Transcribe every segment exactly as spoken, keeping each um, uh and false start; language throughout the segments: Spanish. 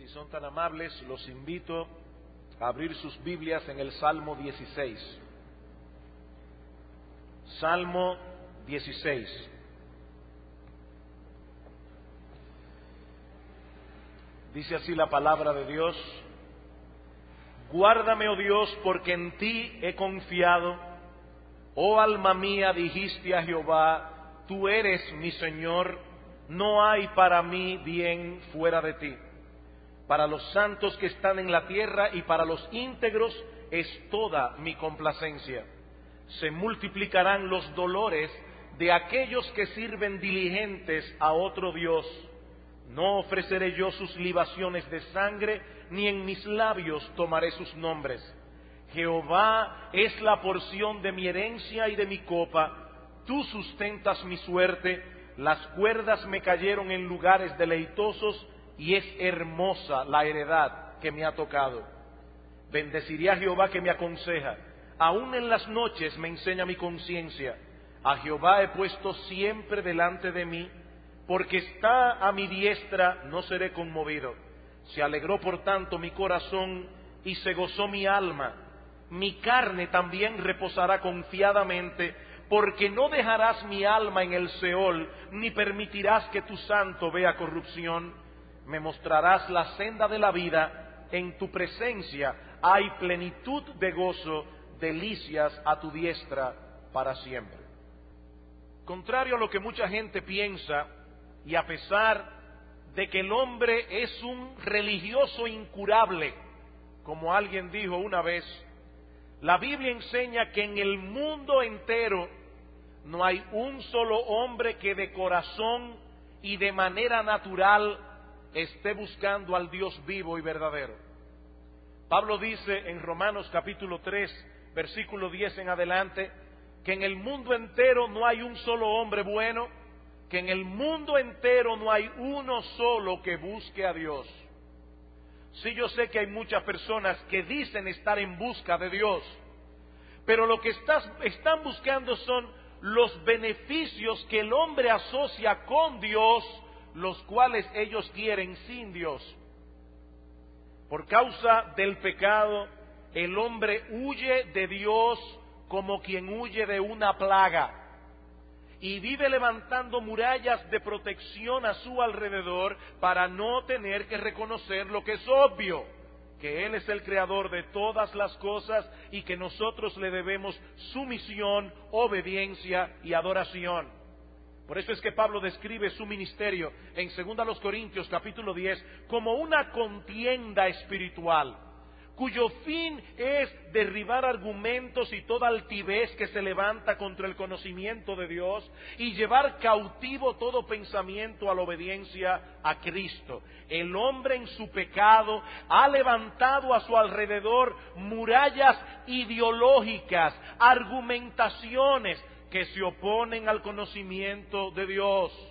Si son tan amables, los invito a abrir sus Biblias en el Salmo dieciséis. Salmo dieciséis. Dice así la palabra de Dios: Guárdame, oh Dios, porque en ti he confiado. Oh alma mía, dijiste a Jehová, tú eres mi Señor, no hay para mí bien fuera de ti. Para los santos que están en la tierra y para los íntegros es toda mi complacencia. Se multiplicarán los dolores de aquellos que sirven diligentes a otro Dios. No ofreceré yo sus libaciones de sangre, ni en mis labios tomaré sus nombres. Jehová es la porción de mi herencia y de mi copa. Tú sustentas mi suerte. Las cuerdas me cayeron en lugares deleitosos, y es hermosa la heredad que me ha tocado. Bendeciré a Jehová que me aconseja. Aún en las noches me enseña mi conciencia. A Jehová he puesto siempre delante de mí, porque está a mi diestra, no seré conmovido. Se alegró por tanto mi corazón y se gozó mi alma. Mi carne también reposará confiadamente, porque no dejarás mi alma en el Seol, ni permitirás que tu santo vea corrupción. Me mostrarás la senda de la vida, en tu presencia hay plenitud de gozo, delicias a tu diestra para siempre. Contrario a lo que mucha gente piensa, y a pesar de que el hombre es un religioso incurable, como alguien dijo una vez, la Biblia enseña que en el mundo entero no hay un solo hombre que de corazón y de manera natural esté buscando al Dios vivo y verdadero. Pablo dice en Romanos capítulo tres, versículo diez en adelante, que en el mundo entero no hay un solo hombre bueno, que en el mundo entero no hay uno solo que busque a Dios. Sí, yo sé que hay muchas personas que dicen estar en busca de Dios, pero lo que estás, están buscando son los beneficios que el hombre asocia con Dios, los cuales ellos quieren sin Dios. Por causa del pecado, el hombre huye de Dios como quien huye de una plaga, y vive levantando murallas de protección a su alrededor para no tener que reconocer lo que es obvio, que Él es el creador de todas las cosas y que nosotros le debemos sumisión, obediencia y adoración. Por eso es que Pablo describe su ministerio en segunda Corintios capítulo diez como una contienda espiritual, cuyo fin es derribar argumentos y toda altivez que se levanta contra el conocimiento de Dios y llevar cautivo todo pensamiento a la obediencia a Cristo. El hombre en su pecado ha levantado a su alrededor murallas ideológicas, argumentaciones que se oponen al conocimiento de Dios.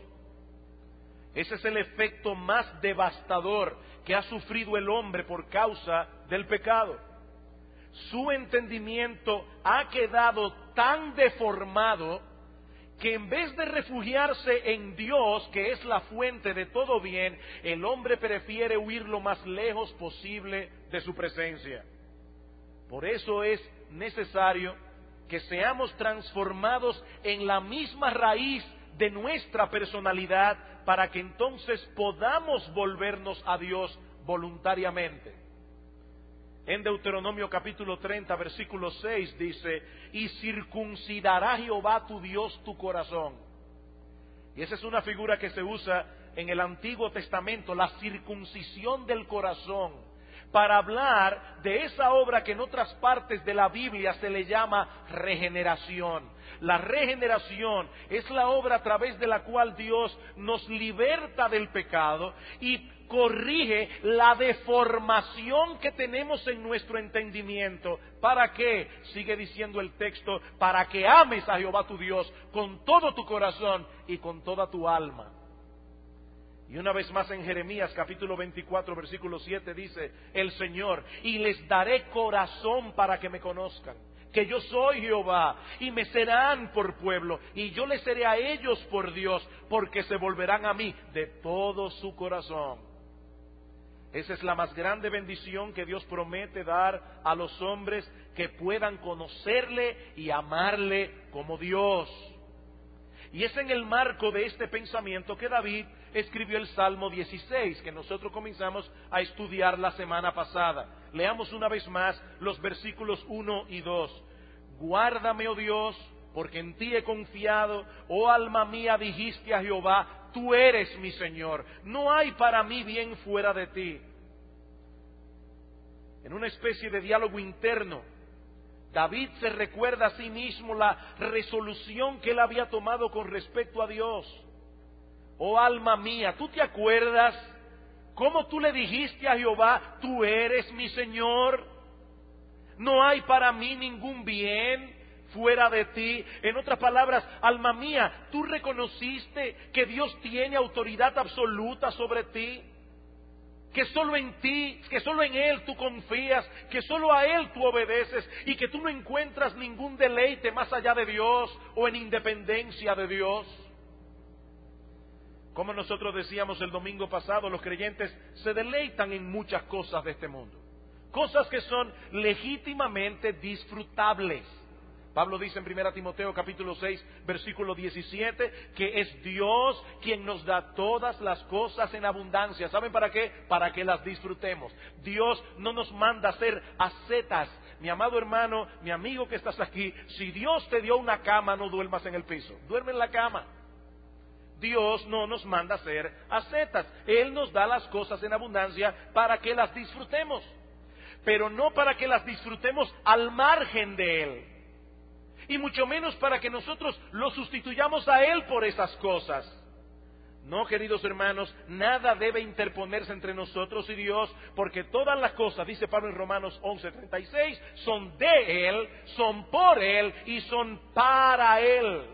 Ese es el efecto más devastador que ha sufrido el hombre por causa del pecado. Su entendimiento ha quedado tan deformado que en vez de refugiarse en Dios, que es la fuente de todo bien, el hombre prefiere huir lo más lejos posible de su presencia. Por eso es necesario que seamos transformados en la misma raíz de nuestra personalidad, para que entonces podamos volvernos a Dios voluntariamente. En Deuteronomio capítulo treinta, versículo seis dice: y circuncidará Jehová tu Dios tu corazón. Y esa es una figura que se usa en el Antiguo Testamento, la circuncisión del corazón, para hablar de esa obra que en otras partes de la Biblia se le llama regeneración. La regeneración es la obra a través de la cual Dios nos liberta del pecado y corrige la deformación que tenemos en nuestro entendimiento. ¿Para qué? Sigue diciendo el texto: para que ames a Jehová tu Dios con todo tu corazón y con toda tu alma. Y una vez más en Jeremías capítulo veinticuatro versículo siete dice el Señor: y les daré corazón para que me conozcan, que yo soy Jehová, y me serán por pueblo, y yo les seré a ellos por Dios, porque se volverán a mí de todo su corazón. Esa es la más grande bendición que Dios promete dar a los hombres, que puedan conocerle y amarle como Dios. Y es en el marco de este pensamiento que David escribió el Salmo dieciséis, que nosotros comenzamos a estudiar la semana pasada. Leamos una vez más los versículos uno y dos. Guárdame, oh Dios, porque en ti he confiado. Oh alma mía, dijiste a Jehová, tú eres mi Señor. No hay para mí bien fuera de ti. En una especie de diálogo interno, David se recuerda a sí mismo la resolución que él había tomado con respecto a Dios. Oh alma mía, ¿tú te acuerdas cómo tú le dijiste a Jehová, tú eres mi Señor? No hay para mí ningún bien fuera de ti. En otras palabras, alma mía, ¿tú reconociste que Dios tiene autoridad absoluta sobre ti? Que solo en ti, que solo en Él tú confías, que solo a Él tú obedeces y que tú no encuentras ningún deleite más allá de Dios o en independencia de Dios. Como nosotros decíamos el domingo pasado, los creyentes se deleitan en muchas cosas de este mundo, cosas que son legítimamente disfrutables. Pablo dice en primera Timoteo capítulo seis, versículo diecisiete, que es Dios quien nos da todas las cosas en abundancia. ¿Saben para qué? Para que las disfrutemos. Dios no nos manda a ser ascetas. Mi amado hermano, mi amigo que estás aquí, si Dios te dio una cama, no duermas en el piso, duerme en la cama. Dios no nos manda a ser ascetas. Él nos da las cosas en abundancia para que las disfrutemos, pero no para que las disfrutemos al margen de Él. Y mucho menos para que nosotros lo sustituyamos a Él por esas cosas. No, queridos hermanos, nada debe interponerse entre nosotros y Dios, porque todas las cosas, dice Pablo en Romanos once, treinta y seis, son de Él, son por Él y son para Él.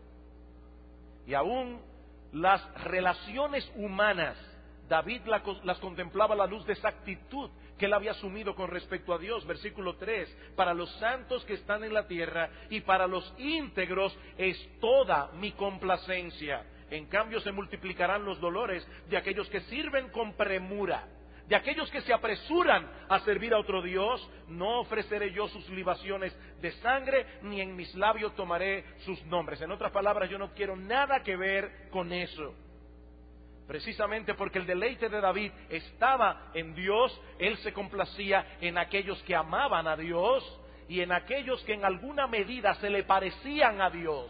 Y aún las relaciones humanas, David las contemplaba a la luz de esa actitud que él había asumido con respecto a Dios. Versículo tres, para los santos que están en la tierra y para los íntegros es toda mi complacencia. En cambio se multiplicarán los dolores de aquellos que sirven con premura, de aquellos que se apresuran a servir a otro Dios. No ofreceré yo sus libaciones de sangre, ni en mis labios tomaré sus nombres. En otras palabras, yo no quiero nada que ver con eso. Precisamente porque el deleite de David estaba en Dios, él se complacía en aquellos que amaban a Dios y en aquellos que en alguna medida se le parecían a Dios.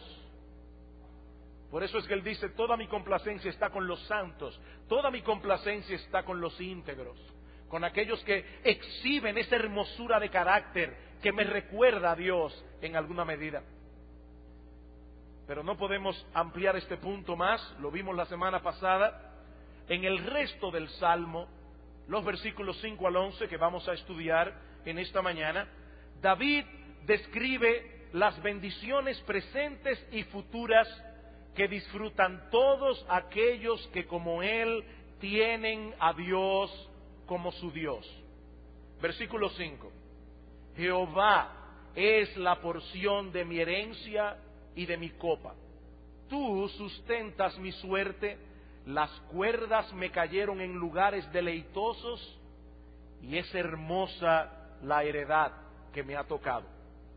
Por eso es que él dice, toda mi complacencia está con los santos, toda mi complacencia está con los íntegros, con aquellos que exhiben esa hermosura de carácter que me recuerda a Dios en alguna medida. Pero no podemos ampliar este punto más, lo vimos la semana pasada. En el resto del Salmo, los versículos cinco al once que vamos a estudiar en esta mañana, David describe las bendiciones presentes y futuras que disfrutan todos aquellos que como él tienen a Dios como su Dios. Versículo cinco. Jehová es la porción de mi herencia y de mi copa. Tú sustentas mi suerte, las cuerdas me cayeron en lugares deleitosos y es hermosa la heredad que me ha tocado.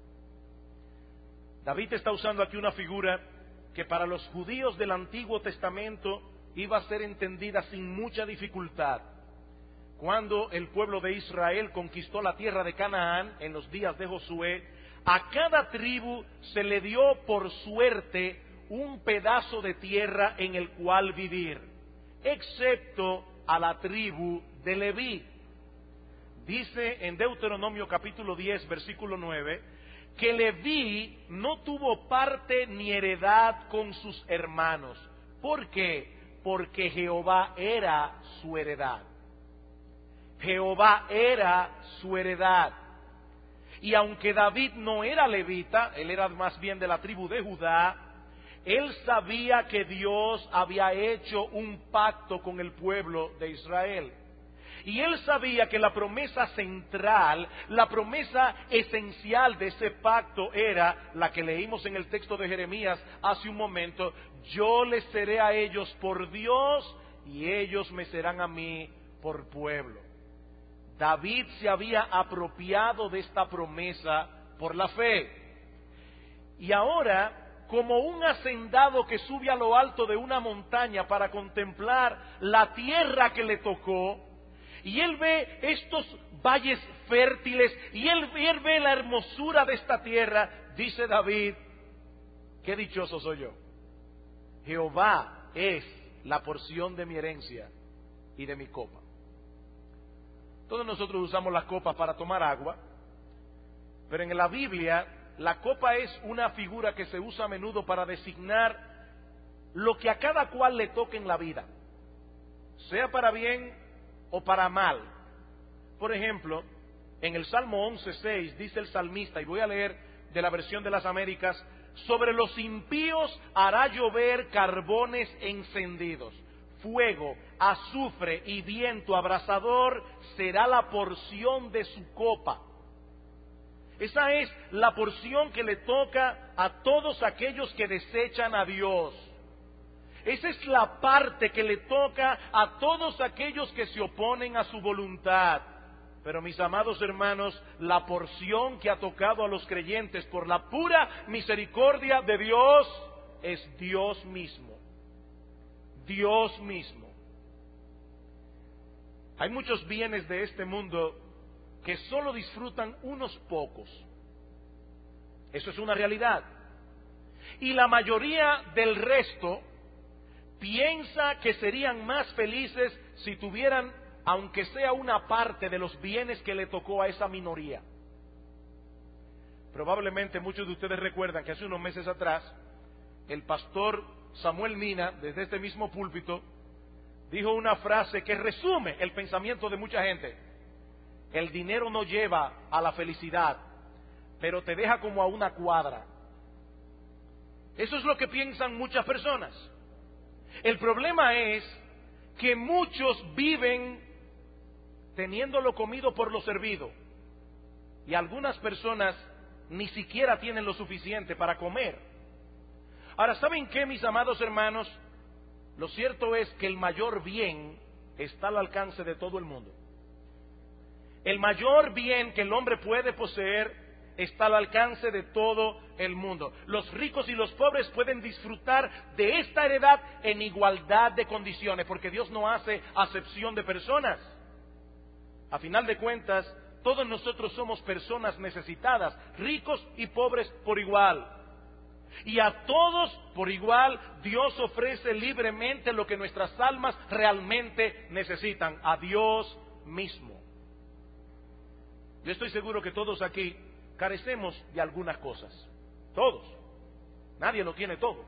David está usando aquí una figura que para los judíos del Antiguo Testamento iba a ser entendida sin mucha dificultad. Cuando el pueblo de Israel conquistó la tierra de Canaán en los días de Josué, a cada tribu se le dio por suerte un pedazo de tierra en el cual vivir, excepto a la tribu de Leví. Dice en Deuteronomio capítulo diez, versículo nueve, que Leví no tuvo parte ni heredad con sus hermanos. ¿Por qué? Porque Jehová era su heredad. Jehová era su heredad. Y aunque David no era levita, él era más bien de la tribu de Judá, él sabía que Dios había hecho un pacto con el pueblo de Israel. Y él sabía que la promesa central, la promesa esencial de ese pacto era la que leímos en el texto de Jeremías hace un momento: yo les seré a ellos por Dios y ellos me serán a mí por pueblo. David se había apropiado de esta promesa por la fe. Y ahora, como un hacendado que sube a lo alto de una montaña para contemplar la tierra que le tocó, y él ve estos valles fértiles, y él, él ve la hermosura de esta tierra, dice David: qué dichoso soy yo. Jehová es la porción de mi herencia y de mi copa. Todos nosotros usamos las copas para tomar agua, pero en la Biblia la copa es una figura que se usa a menudo para designar lo que a cada cual le toque en la vida, sea para bien o para mal. Por ejemplo, en el Salmo once seis dice el salmista, y voy a leer de la versión de las Américas: sobre los impíos hará llover carbones encendidos, fuego, azufre y viento abrasador será la porción de su copa. Esa es la porción que le toca a todos aquellos que desechan a Dios. Esa es la parte que le toca a todos aquellos que se oponen a su voluntad. Pero mis amados hermanos, la porción que ha tocado a los creyentes por la pura misericordia de Dios es Dios mismo. Dios mismo. Hay muchos bienes de este mundo que solo disfrutan unos pocos. Eso es una realidad. Y la mayoría del resto piensa que serían más felices si tuvieran, aunque sea una parte de los bienes que le tocó a esa minoría. Probablemente muchos de ustedes recuerdan que hace unos meses atrás el pastor Samuel Mina, desde este mismo púlpito, dijo una frase que resume el pensamiento de mucha gente: el dinero no lleva a la felicidad, pero te deja como a una cuadra. Eso es lo que piensan muchas personas. El problema es que muchos viven teniéndolo comido por lo servido, y algunas personas ni siquiera tienen lo suficiente para comer. Ahora, ¿saben qué, mis amados hermanos? Lo cierto es que el mayor bien está al alcance de todo el mundo. El mayor bien que el hombre puede poseer está al alcance de todo el mundo. Los ricos y los pobres pueden disfrutar de esta heredad en igualdad de condiciones, porque Dios no hace acepción de personas. A final de cuentas, todos nosotros somos personas necesitadas, ricos y pobres por igual. Y a todos por igual Dios ofrece libremente lo que nuestras almas realmente necesitan: a Dios mismo. Yo estoy seguro que todos aquí carecemos de algunas cosas. Todos. Nadie lo tiene todo.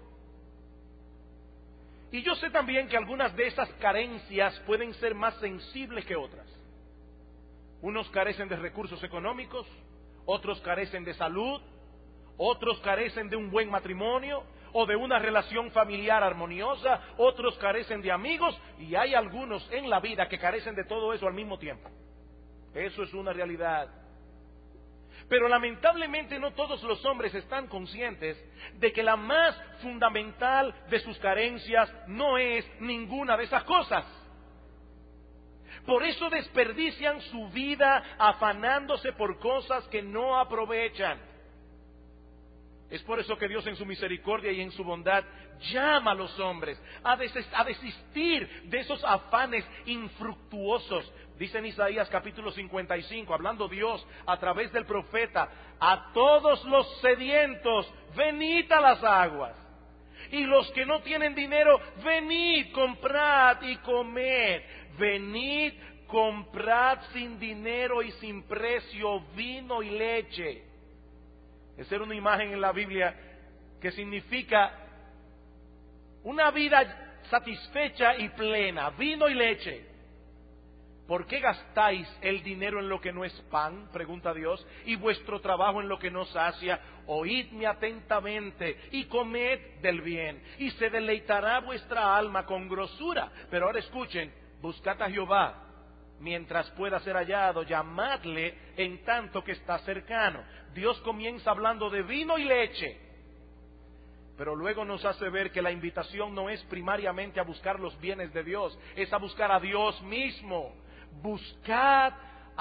Y yo sé también que algunas de esas carencias pueden ser más sensibles que otras. Unos carecen de recursos económicos, otros carecen de salud, otros carecen de un buen matrimonio o de una relación familiar armoniosa, otros carecen de amigos, y hay algunos en la vida que carecen de todo eso al mismo tiempo. Eso es una realidad. Pero lamentablemente no todos los hombres están conscientes de que la más fundamental de sus carencias no es ninguna de esas cosas. Por eso desperdician su vida afanándose por cosas que no aprovechan. Es por eso que Dios, en su misericordia y en su bondad, llama a los hombres a, des- a desistir de esos afanes infructuosos. Dice en Isaías capítulo cincuenta y cinco, hablando Dios a través del profeta: a todos los sedientos, venid a las aguas. Y los que no tienen dinero, venid, comprad y comed. Venid, comprad sin dinero y sin precio vino y leche. Esa era una imagen en la Biblia que significa una vida satisfecha y plena, vino y leche. ¿Por qué gastáis el dinero en lo que no es pan?, pregunta Dios, y vuestro trabajo en lo que no sacia. Oídme atentamente y comed del bien, y se deleitará vuestra alma con grosura. Pero ahora escuchen: buscad a Jehová mientras pueda ser hallado, llamadle en tanto que está cercano. Dios comienza hablando de vino y leche, pero luego nos hace ver que la invitación no es primariamente a buscar los bienes de Dios, es a buscar a Dios mismo. Buscad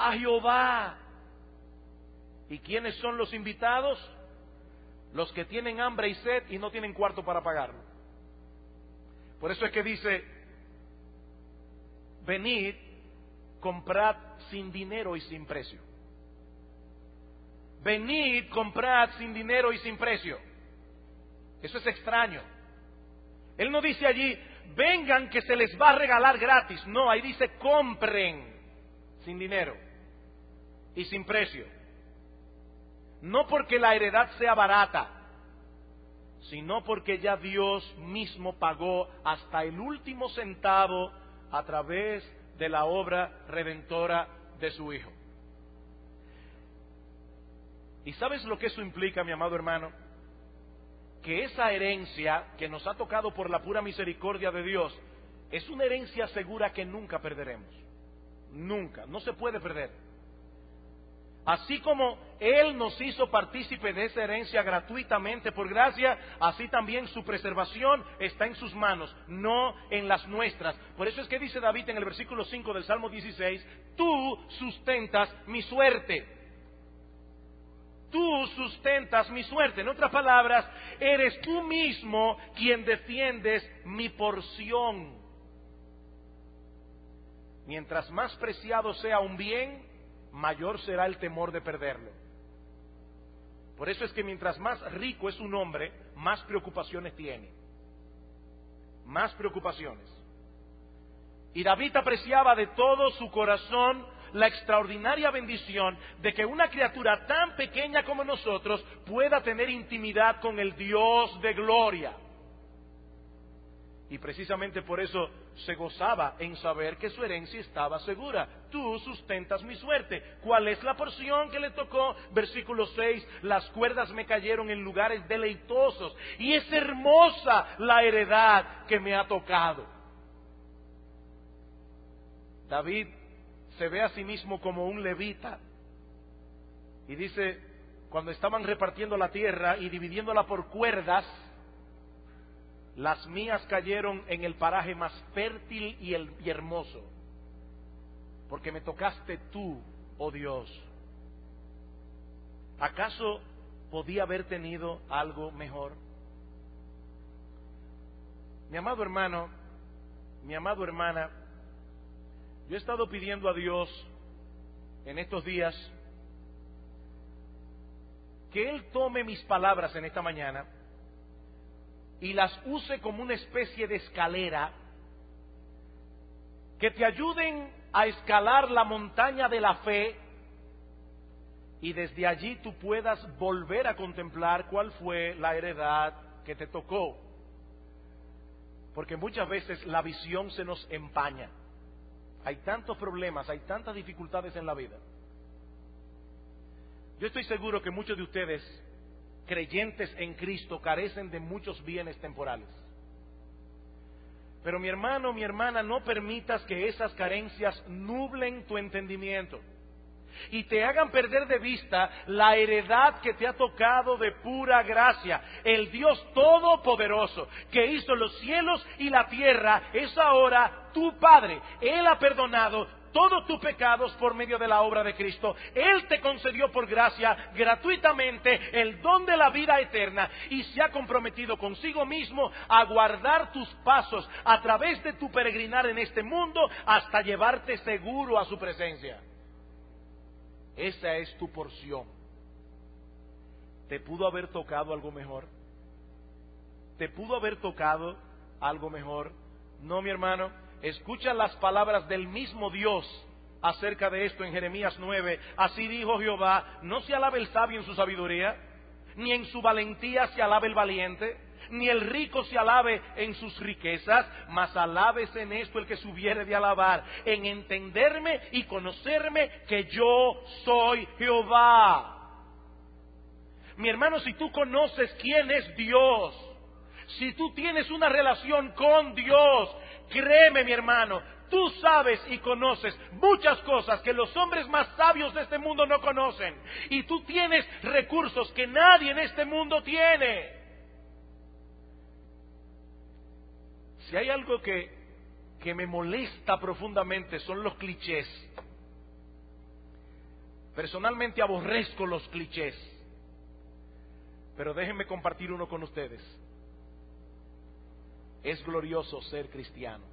a Jehová. ¿Y quiénes son los invitados? Los que tienen hambre y sed y no tienen cuarto para pagarlo. Por eso es que dice: venid, comprad sin dinero y sin precio. Venid, comprad sin dinero y sin precio. Eso es extraño. Él no dice allí: vengan que se les va a regalar gratis. No, ahí dice: compren sin dinero y sin precio. No porque la heredad sea barata, sino porque ya Dios mismo pagó hasta el último centavo a través de la obra redentora de su Hijo. ¿Y sabes lo que eso implica, mi amado hermano? Que esa herencia que nos ha tocado por la pura misericordia de Dios es una herencia segura que nunca perderemos. Nunca, no se puede perder. Así como Él nos hizo partícipe de esa herencia gratuitamente por gracia, así también su preservación está en sus manos, no en las nuestras. Por eso es que dice David en el versículo cinco del Salmo dieciséis: tú sustentas mi suerte. Tú sustentas mi suerte. En otras palabras, eres tú mismo quien defiendes mi porción. Mientras más preciado sea un bien, mayor será el temor de perderlo. Por eso es que mientras más rico es un hombre, más preocupaciones tiene. Más preocupaciones. Y David apreciaba de todo su corazón la extraordinaria bendición de que una criatura tan pequeña como nosotros pueda tener intimidad con el Dios de gloria. Y precisamente por eso se gozaba en saber que su herencia estaba segura. Tú sustentas mi suerte. ¿Cuál es la porción que le tocó? Versículo seis: las cuerdas me cayeron en lugares deleitosos, y es hermosa la heredad que me ha tocado. David se ve a sí mismo como un levita, y dice: cuando estaban repartiendo la tierra y dividiéndola por cuerdas, las mías cayeron en el paraje más fértil y, el, y hermoso, porque me tocaste tú, oh Dios. ¿Acaso podía haber tenido algo mejor? Mi amado hermano, mi amado hermana, yo he estado pidiendo a Dios en estos días que Él tome mis palabras en esta mañana y las use como una especie de escalera que te ayuden a escalar la montaña de la fe, y desde allí tú puedas volver a contemplar cuál fue la heredad que te tocó. Porque muchas veces la visión se nos empaña. Hay tantos problemas, hay tantas dificultades en la vida. Yo estoy seguro que muchos de ustedes, creyentes en Cristo, carecen de muchos bienes temporales. Pero mi hermano, mi hermana, no permitas que esas carencias nublen tu entendimiento y te hagan perder de vista la heredad que te ha tocado de pura gracia. El Dios Todopoderoso, que hizo los cielos y la tierra, es ahora tu Padre. Él ha perdonado todos tus pecados por medio de la obra de Cristo. Él te concedió por gracia gratuitamente el don de la vida eterna, y se ha comprometido consigo mismo a guardar tus pasos a través de tu peregrinar en este mundo hasta llevarte seguro a su presencia. Esa es tu porción. ¿Te pudo haber tocado algo mejor? ¿Te pudo haber tocado algo mejor? No, mi hermano. Escucha las palabras del mismo Dios acerca de esto en Jeremías nueve. Así dijo Jehová: no se alabe el sabio en su sabiduría, ni en su valentía se alabe el valiente, ni el rico se alabe en sus riquezas, mas alábese en esto el que se hubiere de alabar, en entenderme y conocerme que yo soy Jehová. Mi hermano, si tú conoces quién es Dios, si tú tienes una relación con Dios, créeme, mi hermano, tú sabes y conoces muchas cosas que los hombres más sabios de este mundo no conocen. Y tú tienes recursos que nadie en este mundo tiene. Si hay algo que, que me molesta profundamente, son los clichés. Personalmente aborrezco los clichés, pero déjenme compartir uno con ustedes. Es glorioso ser cristiano.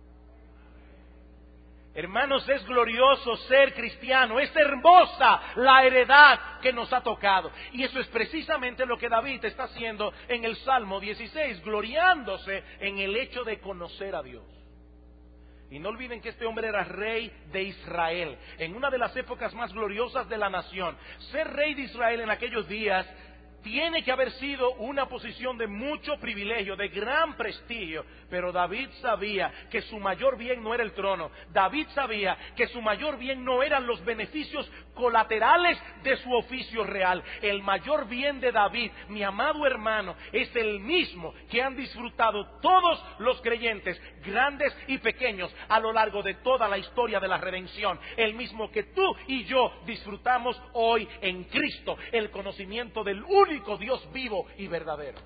Hermanos, es glorioso ser cristiano. Es hermosa la heredad que nos ha tocado. Y eso es precisamente lo que David está haciendo en el Salmo dieciséis, gloriándose en el hecho de conocer a Dios. Y no olviden que este hombre era rey de Israel, en una de las épocas más gloriosas de la nación. Ser rey de Israel en aquellos días tiene que haber sido una posición de mucho privilegio, de gran prestigio, pero David sabía que su mayor bien no era el trono. David sabía que su mayor bien no eran los beneficios colaterales de su oficio real. El mayor bien de David, mi amado hermano, es el mismo que han disfrutado todos los creyentes, grandes y pequeños, a lo largo de toda la historia de la redención. El mismo que tú y yo disfrutamos hoy en Cristo, el conocimiento del único único Dios vivo y verdadero.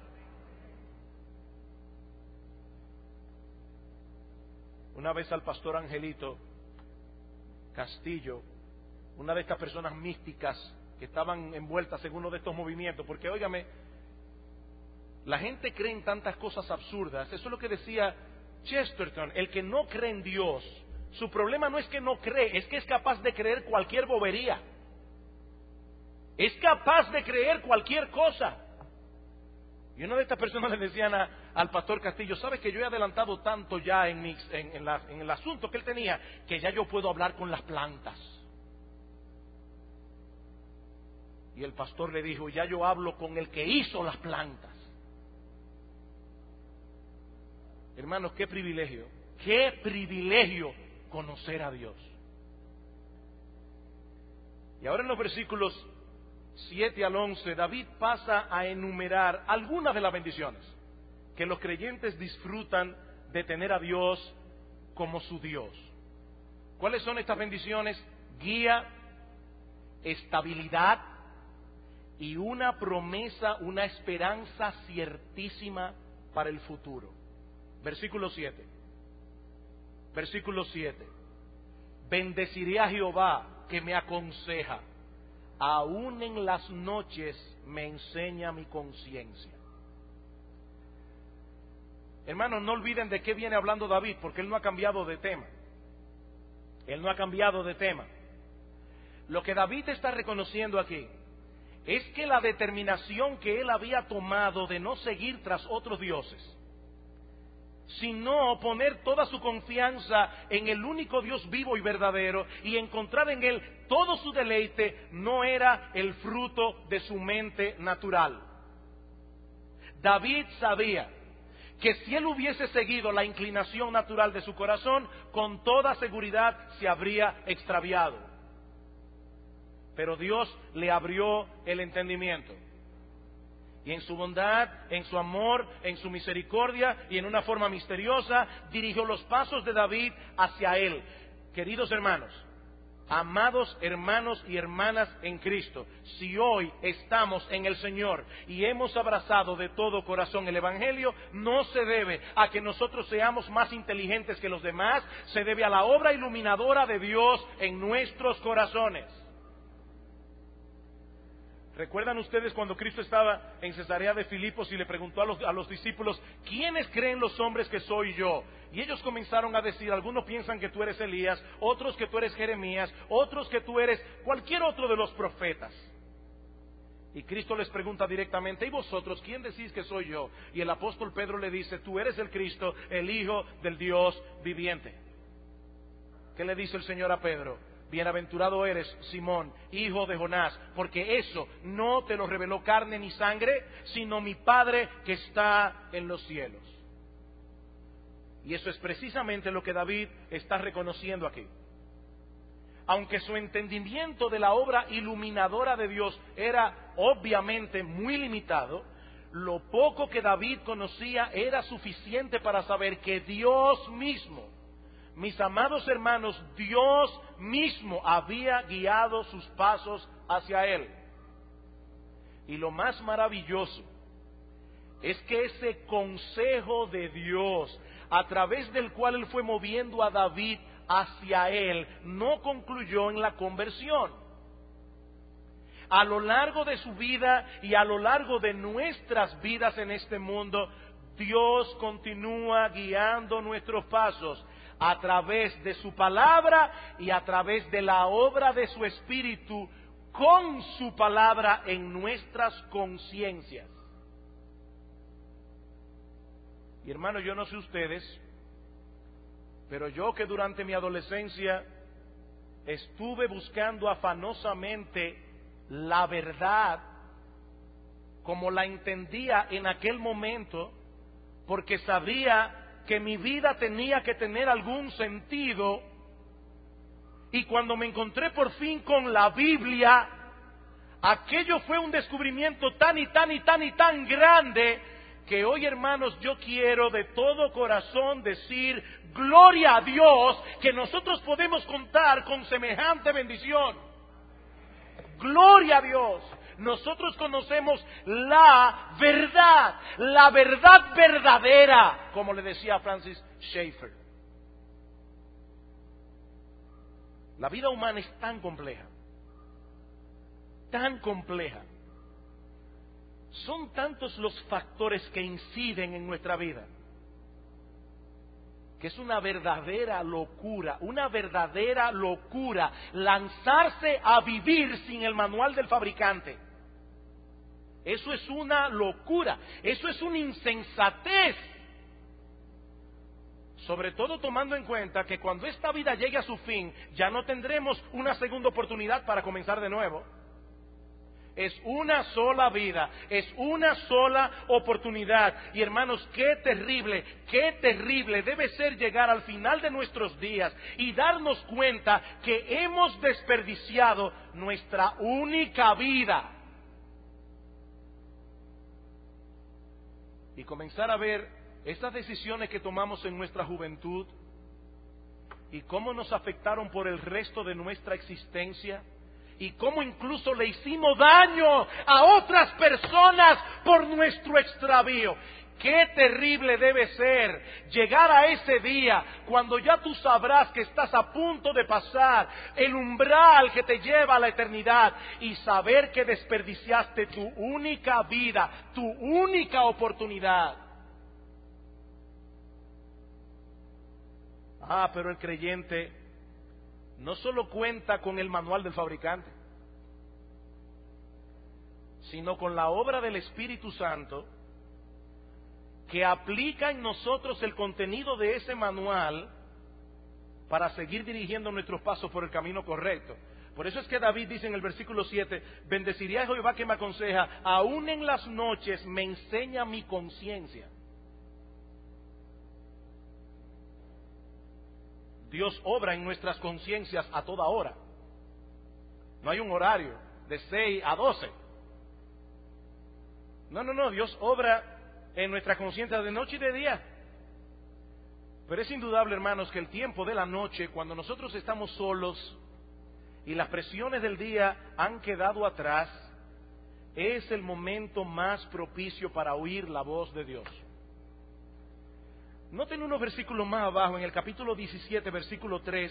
Una vez al pastor Angelito Castillo, una de estas personas místicas que estaban envueltas en uno de estos movimientos, porque óigame, la gente cree en tantas cosas absurdas. Eso es lo que decía Chesterton: el que no cree en Dios, su problema no es que no cree, es que es capaz de creer cualquier bobería. Es capaz de creer cualquier cosa. Y una de estas personas le decían a, al pastor Castillo: sabes que yo he adelantado tanto ya en, mi, en, en, la, en el asunto que él tenía, que ya yo puedo hablar con las plantas. Y el pastor le dijo: ya yo hablo con el que hizo las plantas. Hermanos, qué privilegio, qué privilegio conocer a Dios. Y ahora en los versículos siete al once, David pasa a enumerar algunas de las bendiciones que los creyentes disfrutan de tener a Dios como su Dios. ¿Cuáles son estas bendiciones? Guía, estabilidad y una promesa, una esperanza ciertísima para el futuro. Versículo siete. Versículo siete. Bendeciré a Jehová que me aconseja. Aún en las noches me enseña mi conciencia. Hermanos, no olviden de qué viene hablando David, porque él no ha cambiado de tema. Él no ha cambiado de tema. Lo que David está reconociendo aquí es que la determinación que él había tomado de no seguir tras otros dioses, sino poner toda su confianza en el único Dios vivo y verdadero y encontrar en Él todo su deleite, no era el fruto de su mente natural. David sabía que si él hubiese seguido la inclinación natural de su corazón, con toda seguridad se habría extraviado. Pero Dios le abrió el entendimiento. Y en su bondad, en su amor, en su misericordia y en una forma misteriosa dirigió los pasos de David hacia él. Queridos hermanos, amados hermanos y hermanas en Cristo, si hoy estamos en el Señor y hemos abrazado de todo corazón el Evangelio, no se debe a que nosotros seamos más inteligentes que los demás, se debe a la obra iluminadora de Dios en nuestros corazones. ¿Recuerdan ustedes cuando Cristo estaba en Cesarea de Filipos y le preguntó a los, a los discípulos: ¿quiénes creen los hombres que soy yo? Y ellos comenzaron a decir: algunos piensan que tú eres Elías, otros que tú eres Jeremías, otros que tú eres cualquier otro de los profetas. Y Cristo les pregunta directamente: ¿y vosotros quién decís que soy yo? Y el apóstol Pedro le dice: tú eres el Cristo, el Hijo del Dios viviente. ¿Qué le dice el Señor a Pedro? Bienaventurado eres, Simón, hijo de Jonás, porque eso no te lo reveló carne ni sangre, sino mi Padre que está en los cielos. Y eso es precisamente lo que David está reconociendo aquí. Aunque su entendimiento de la obra iluminadora de Dios era obviamente muy limitado, lo poco que David conocía era suficiente para saber que Dios mismo, mis amados hermanos, Dios mismo había guiado sus pasos hacia Él. Y lo más maravilloso es que ese consejo de Dios, a través del cual Él fue moviendo a David hacia Él, no concluyó en la conversión. a lo largo de su vida y a lo largo de nuestras vidas en este mundo, Dios continúa guiando nuestros pasos a través de su palabra y a través de la obra de su Espíritu con su palabra en nuestras conciencias. Y hermano, yo no sé ustedes, pero yo que durante mi adolescencia estuve buscando afanosamente la verdad como la entendía en aquel momento, porque sabía que mi vida tenía que tener algún sentido, y cuando me encontré por fin con la Biblia, aquello fue un descubrimiento tan y tan y tan y tan grande que hoy, hermanos, yo quiero de todo corazón decir gloria a Dios que nosotros podemos contar con semejante bendición. Gloria a Dios. Nosotros conocemos la verdad, la verdad verdadera, como le decía Francis Schaeffer. La vida humana es tan compleja, tan compleja. Son tantos los factores que inciden en nuestra vida, que es una verdadera locura, una verdadera locura lanzarse a vivir sin el manual del fabricante. Eso es una locura, eso es una insensatez. Sobre todo tomando en cuenta que cuando esta vida llegue a su fin, ya no tendremos una segunda oportunidad para comenzar de nuevo. Es una sola vida, es una sola oportunidad. Y hermanos, qué terrible, qué terrible debe ser llegar al final de nuestros días y darnos cuenta que hemos desperdiciado nuestra única vida. Y comenzar a ver esas decisiones que tomamos en nuestra juventud y cómo nos afectaron por el resto de nuestra existencia. Y cómo incluso le hicimos daño a otras personas por nuestro extravío. Qué terrible debe ser llegar a ese día cuando ya tú sabrás que estás a punto de pasar el umbral que te lleva a la eternidad y saber que desperdiciaste tu única vida, tu única oportunidad. Ah, pero el creyente no solo cuenta con el manual del fabricante, sino con la obra del Espíritu Santo que aplica en nosotros el contenido de ese manual para seguir dirigiendo nuestros pasos por el camino correcto. Por eso es que David dice en el versículo siete, bendeciré a Jehová que me aconseja, aún en las noches me enseña mi conciencia. Dios obra en nuestras conciencias a toda hora. No hay un horario de seis a doce. No, no, no, Dios obra en nuestra conciencia de noche y de día. Pero es indudable, hermanos, que el tiempo de la noche, cuando nosotros estamos solos y las presiones del día han quedado atrás, es el momento más propicio para oír la voz de Dios. Noten unos versículos más abajo, en el capítulo diecisiete, versículo tres,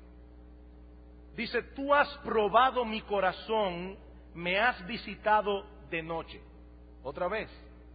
dice, tú has probado mi corazón, me has visitado de noche. Otra vez.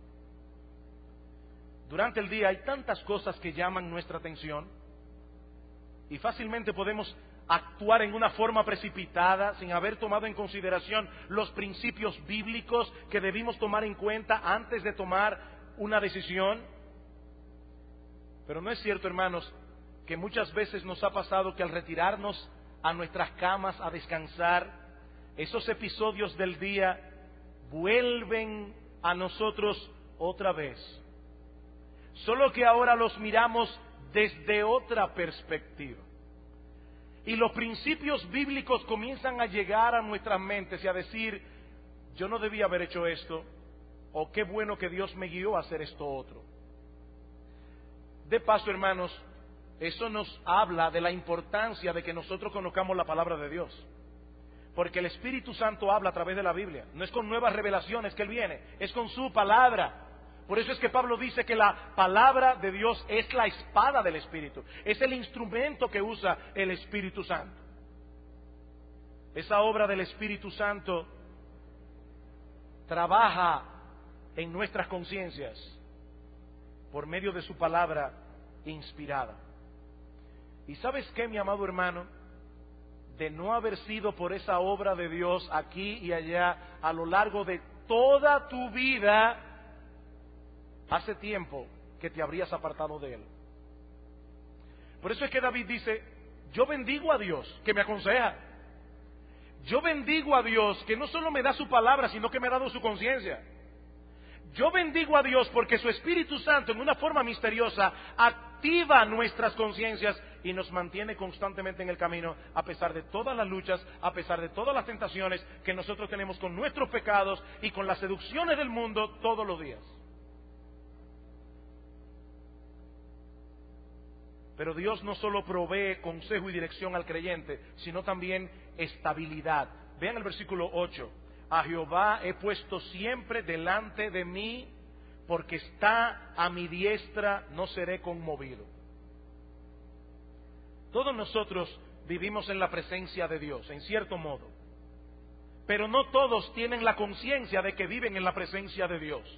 Durante el día hay tantas cosas que llaman nuestra atención y fácilmente podemos actuar en una forma precipitada sin haber tomado en consideración los principios bíblicos que debimos tomar en cuenta antes de tomar una decisión. Pero no es cierto, hermanos, que muchas veces nos ha pasado que al retirarnos a nuestras camas a descansar, esos episodios del día vuelven a nosotros otra vez. Solo que ahora los miramos desde otra perspectiva. Y los principios bíblicos comienzan a llegar a nuestras mentes y a decir, yo no debía haber hecho esto, o qué bueno que Dios me guió a hacer esto otro. De paso, hermanos, eso nos habla de la importancia de que nosotros conozcamos la palabra de Dios. Porque el Espíritu Santo habla a través de la Biblia. No es con nuevas revelaciones que Él viene, es con su palabra. Por eso es que Pablo dice que la palabra de Dios es la espada del Espíritu. Es el instrumento que usa el Espíritu Santo. Esa obra del Espíritu Santo trabaja en nuestras conciencias por medio de su palabra inspirada. ¿Y sabes qué, mi amado hermano? De no haber sido por esa obra de Dios aquí y allá a lo largo de toda tu vida, hace tiempo que te habrías apartado de Él. Por eso es que David dice, yo bendigo a Dios que me aconseja. Yo bendigo a Dios que no solo me da su palabra, sino que me ha dado su conciencia. Yo bendigo a Dios porque su Espíritu Santo, en una forma misteriosa, activa nuestras conciencias y nos mantiene constantemente en el camino, a pesar de todas las luchas, a pesar de todas las tentaciones que nosotros tenemos con nuestros pecados y con las seducciones del mundo todos los días. Pero Dios no solo provee consejo y dirección al creyente, sino también estabilidad. Vean el versículo ocho. A Jehová he puesto siempre delante de mí, porque está a mi diestra, no seré conmovido. Todos nosotros vivimos en la presencia de Dios, en cierto modo. Pero no todos tienen la conciencia de que viven en la presencia de Dios.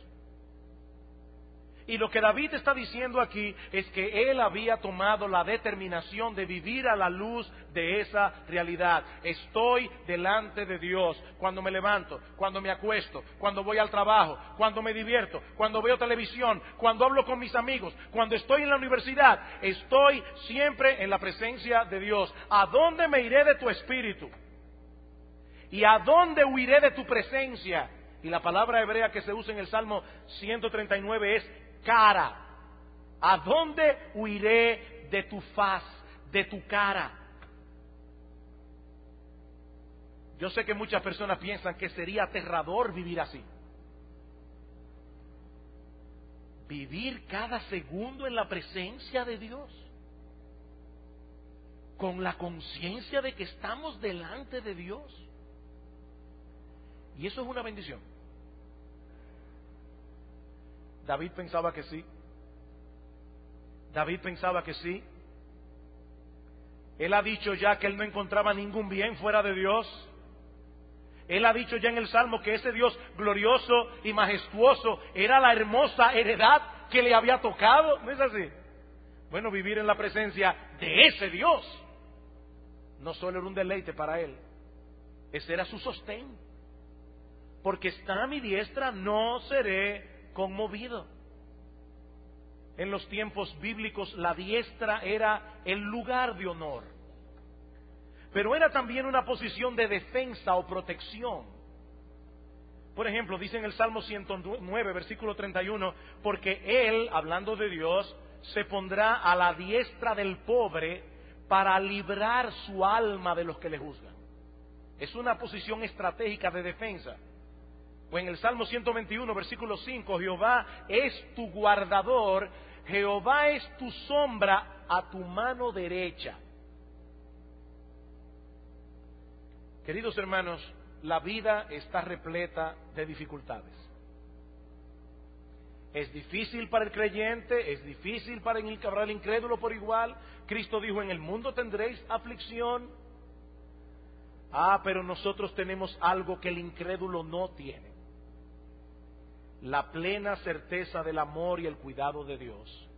Y lo que David está diciendo aquí es que él había tomado la determinación de vivir a la luz de esa realidad. Estoy delante de Dios cuando me levanto, cuando me acuesto, cuando voy al trabajo, cuando me divierto, cuando veo televisión, cuando hablo con mis amigos, cuando estoy en la universidad. Estoy siempre en la presencia de Dios. ¿A dónde me iré de tu espíritu? ¿Y a dónde huiré de tu presencia? Y la palabra hebrea que se usa en el Salmo ciento treinta y nueve es cara. ¿A dónde huiré de tu faz, de tu cara? Yo sé que muchas personas piensan que sería aterrador vivir así. Vivir cada segundo en la presencia de Dios, con la conciencia de que estamos delante de Dios. Y eso es una bendición. David pensaba que sí. David pensaba que sí. Él ha dicho ya que él no encontraba ningún bien fuera de Dios. Él ha dicho ya en el Salmo que ese Dios glorioso y majestuoso era la hermosa heredad que le había tocado. ¿No es así? Bueno, vivir en la presencia de ese Dios no solo era un deleite para él, ese era su sostén. Porque está a mi diestra, no seré conmovido. En los tiempos bíblicos la diestra era el lugar de honor, pero era también una posición de defensa o protección. Por ejemplo, dice en el Salmo ciento nueve, versículo treinta y uno, porque Él, hablando de Dios, se pondrá a la diestra del pobre para librar su alma de los que le juzgan. Es una posición estratégica de defensa. O en el Salmo ciento veintiuno, versículo cinco, Jehová es tu guardador, Jehová es tu sombra a tu mano derecha. Queridos hermanos, la vida está repleta de dificultades. Es difícil para el creyente, es difícil para el incrédulo por igual. Cristo dijo, en el mundo tendréis aflicción. Ah, pero nosotros tenemos algo que el incrédulo no tiene: la plena certeza del amor y el cuidado de Dios.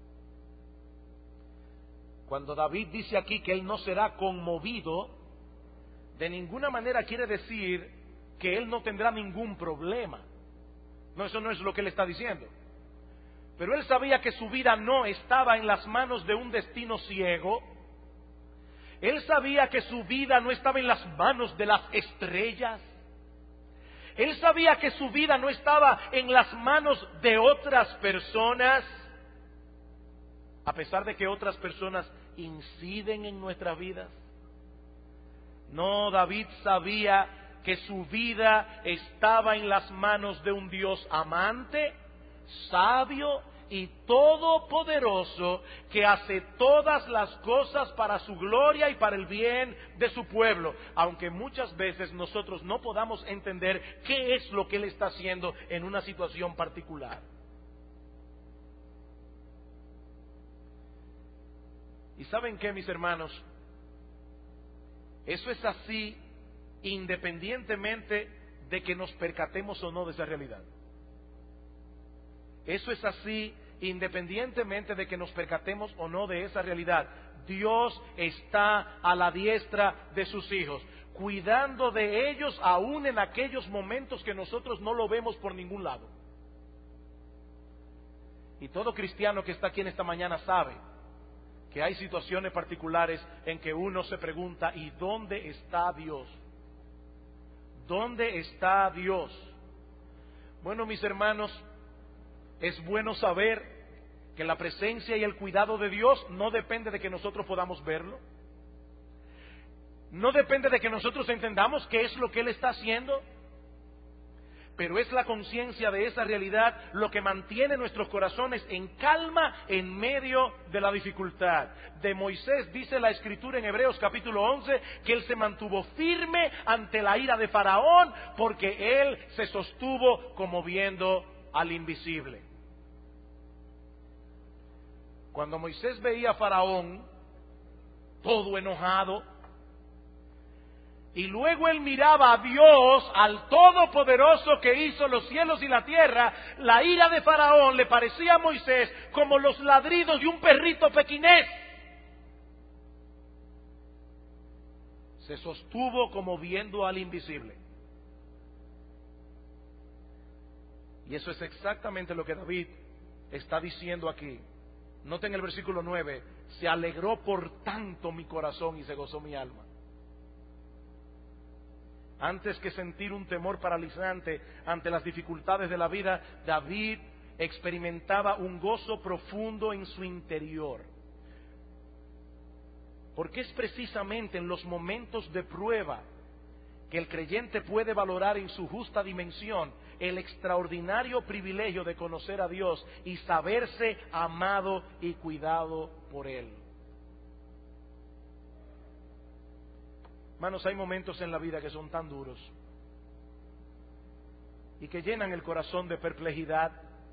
Cuando David dice aquí que él no será conmovido, de ninguna manera quiere decir que él no tendrá ningún problema. No, eso no es lo que él está diciendo. Pero él sabía que su vida no estaba en las manos de un destino ciego. Él sabía que su vida no estaba en las manos de las estrellas. Él sabía que su vida no estaba en las manos de otras personas, a pesar de que otras personas inciden en nuestras vidas. No, David sabía que su vida estaba en las manos de un Dios amante, sabio y todopoderoso, que hace todas las cosas para su gloria y para el bien de su pueblo, aunque muchas veces nosotros no podamos entender qué es lo que Él está haciendo en una situación particular. ¿Y saben qué, mis hermanos? Eso es así independientemente de que nos percatemos o no de esa realidad. Eso es así independientemente de que nos percatemos o no de esa realidad. Dios está a la diestra de sus hijos, cuidando de ellos aún en aquellos momentos que nosotros no lo vemos por ningún lado. Y todo cristiano que está aquí en esta mañana sabe que hay situaciones particulares en que uno se pregunta, ¿y dónde está Dios? ¿Dónde está Dios? Bueno, mis hermanos, es bueno saber que la presencia y el cuidado de Dios no depende de que nosotros podamos verlo. No depende de que nosotros entendamos qué es lo que Él está haciendo. Pero es la conciencia de esa realidad lo que mantiene nuestros corazones en calma en medio de la dificultad. De Moisés dice la Escritura en Hebreos capítulo once que él se mantuvo firme ante la ira de Faraón porque él se sostuvo como viendo al invisible. Cuando Moisés veía a Faraón todo enojado, y luego él miraba a Dios, al Todopoderoso que hizo los cielos y la tierra, la ira de Faraón le parecía a Moisés como los ladridos de un perrito pequinés. Se sostuvo como viendo al invisible. Y eso es exactamente lo que David está diciendo aquí. Noten el versículo nueve, se alegró por tanto mi corazón y se gozó mi alma. Antes que sentir un temor paralizante ante las dificultades de la vida, David experimentaba un gozo profundo en su interior. Porque es precisamente en los momentos de prueba que el creyente puede valorar en su justa dimensión el extraordinario privilegio de conocer a Dios y saberse amado y cuidado por Él. Hermanos, hay momentos en la vida que son tan duros y que llenan el corazón de perplejidad.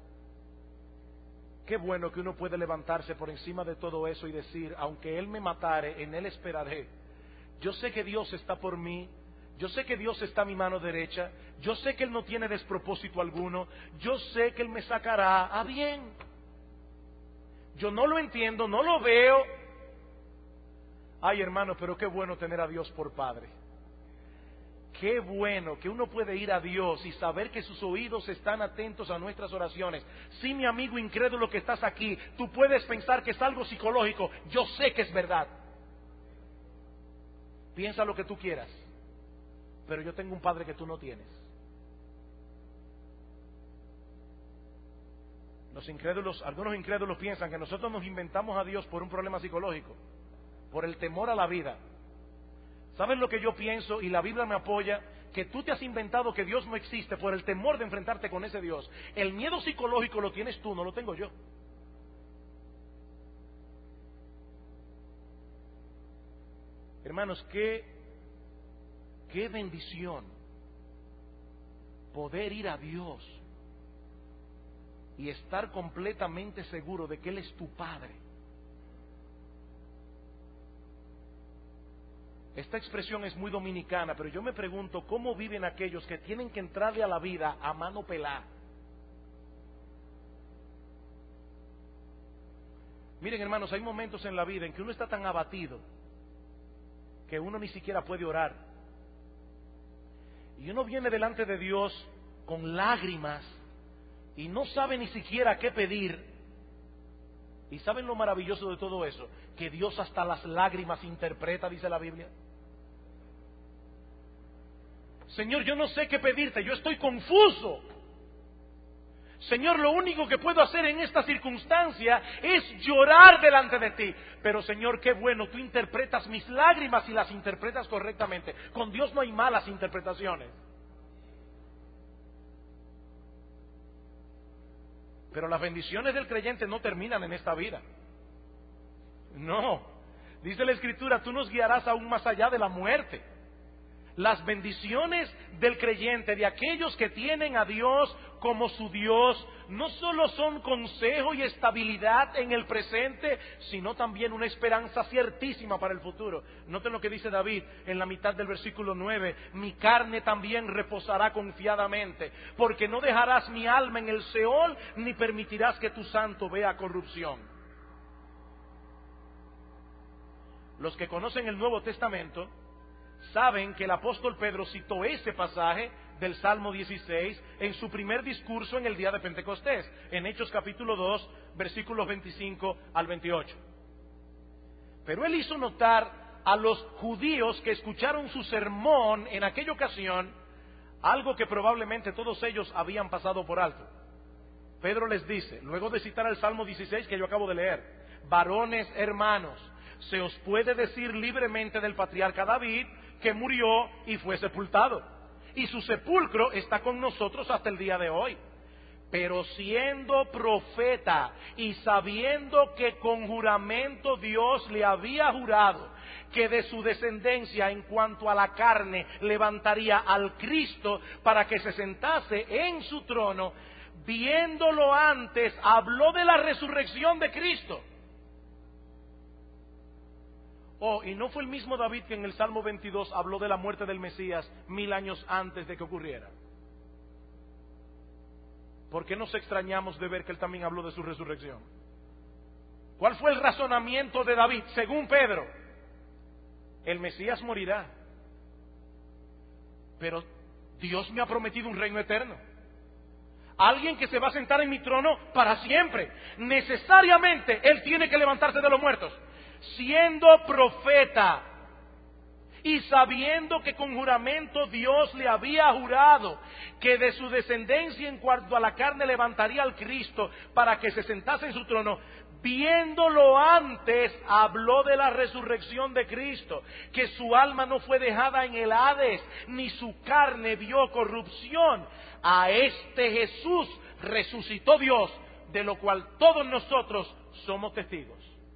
Qué bueno que uno puede levantarse por encima de todo eso y decir, aunque Él me matare, en Él esperaré. Yo sé que Dios está por mí, yo sé que Dios está a mi mano derecha, yo sé que Él no tiene despropósito alguno, yo sé que Él me sacará a bien. Yo no lo entiendo, no lo veo. Ay, hermano, pero qué bueno tener a Dios por Padre. Qué bueno que uno puede ir a Dios y saber que sus oídos están atentos a nuestras oraciones. Sí, mi amigo incrédulo que estás aquí, tú puedes pensar que es algo psicológico. Yo sé que es verdad. Piensa lo que tú quieras, pero yo tengo un Padre que tú no tienes. Los incrédulos, algunos incrédulos piensan que nosotros nos inventamos a Dios por un problema psicológico, por el temor a la vida. ¿Sabes lo que yo pienso? Y la Biblia me apoya, que tú te has inventado que Dios no existe por el temor de enfrentarte con ese Dios. El miedo psicológico lo tienes tú, no lo tengo yo. Hermanos, qué, qué bendición poder ir a Dios y estar completamente seguro de que Él es tu Padre. Esta expresión es muy dominicana, pero yo me pregunto cómo viven aquellos que tienen que entrarle a la vida a mano pelada. Miren, hermanos, hay momentos en la vida en que uno está tan abatido que uno ni siquiera puede orar. Y uno viene delante de Dios con lágrimas y no sabe ni siquiera qué pedir. ¿Y saben lo maravilloso de todo eso? Que Dios hasta las lágrimas interpreta, dice la Biblia. Señor, yo no sé qué pedirte, yo estoy confuso. Señor, lo único que puedo hacer en esta circunstancia es llorar delante de ti. Pero Señor, qué bueno, tú interpretas mis lágrimas y las interpretas correctamente. Con Dios no hay malas interpretaciones. Pero las bendiciones del creyente no terminan en esta vida. No. Dice la Escritura, tú nos guiarás aún más allá de la muerte. Las bendiciones del creyente, de aquellos que tienen a Dios como su Dios no solo son consejo y estabilidad en el presente, sino también una esperanza ciertísima para el futuro. Noten lo que dice David en la mitad del versículo nueve: mi carne también reposará confiadamente, porque no dejarás mi alma en el Seol, ni permitirás que tu santo vea corrupción. Los que conocen el Nuevo Testamento saben que el apóstol Pedro citó ese pasaje del Salmo dieciséis en su primer discurso en el día de Pentecostés, en Hechos capítulo dos, versículos veinticinco al veintiocho. Pero él hizo notar a los judíos que escucharon su sermón en aquella ocasión algo que probablemente todos ellos habían pasado por alto. Pedro les dice, luego de citar el Salmo dieciséis que yo acabo de leer: varones hermanos, se os puede decir libremente del patriarca David, que murió y fue sepultado, y su sepulcro está con nosotros hasta el día de hoy. Pero siendo profeta y sabiendo que con juramento Dios le había jurado que de su descendencia en cuanto a la carne levantaría al Cristo para que se sentase en su trono, viéndolo antes habló de la resurrección de Cristo. Oh, y no fue el mismo David que en el Salmo veintidós habló de la muerte del Mesías mil años antes de que ocurriera. ¿Por qué nos extrañamos de ver que él también habló de su resurrección? ¿Cuál fue el razonamiento de David? Según Pedro, el Mesías morirá, pero Dios me ha prometido un reino eterno, alguien que se va a sentar en mi trono para siempre. Necesariamente él tiene que levantarse de los muertos. Siendo profeta y sabiendo que con juramento Dios le había jurado que de su descendencia en cuanto a la carne levantaría al Cristo para que se sentase en su trono, viéndolo antes habló de la resurrección de Cristo, que su alma no fue dejada en el Hades, ni su carne vio corrupción. A este Jesús resucitó Dios, de lo cual todos nosotros somos testigos.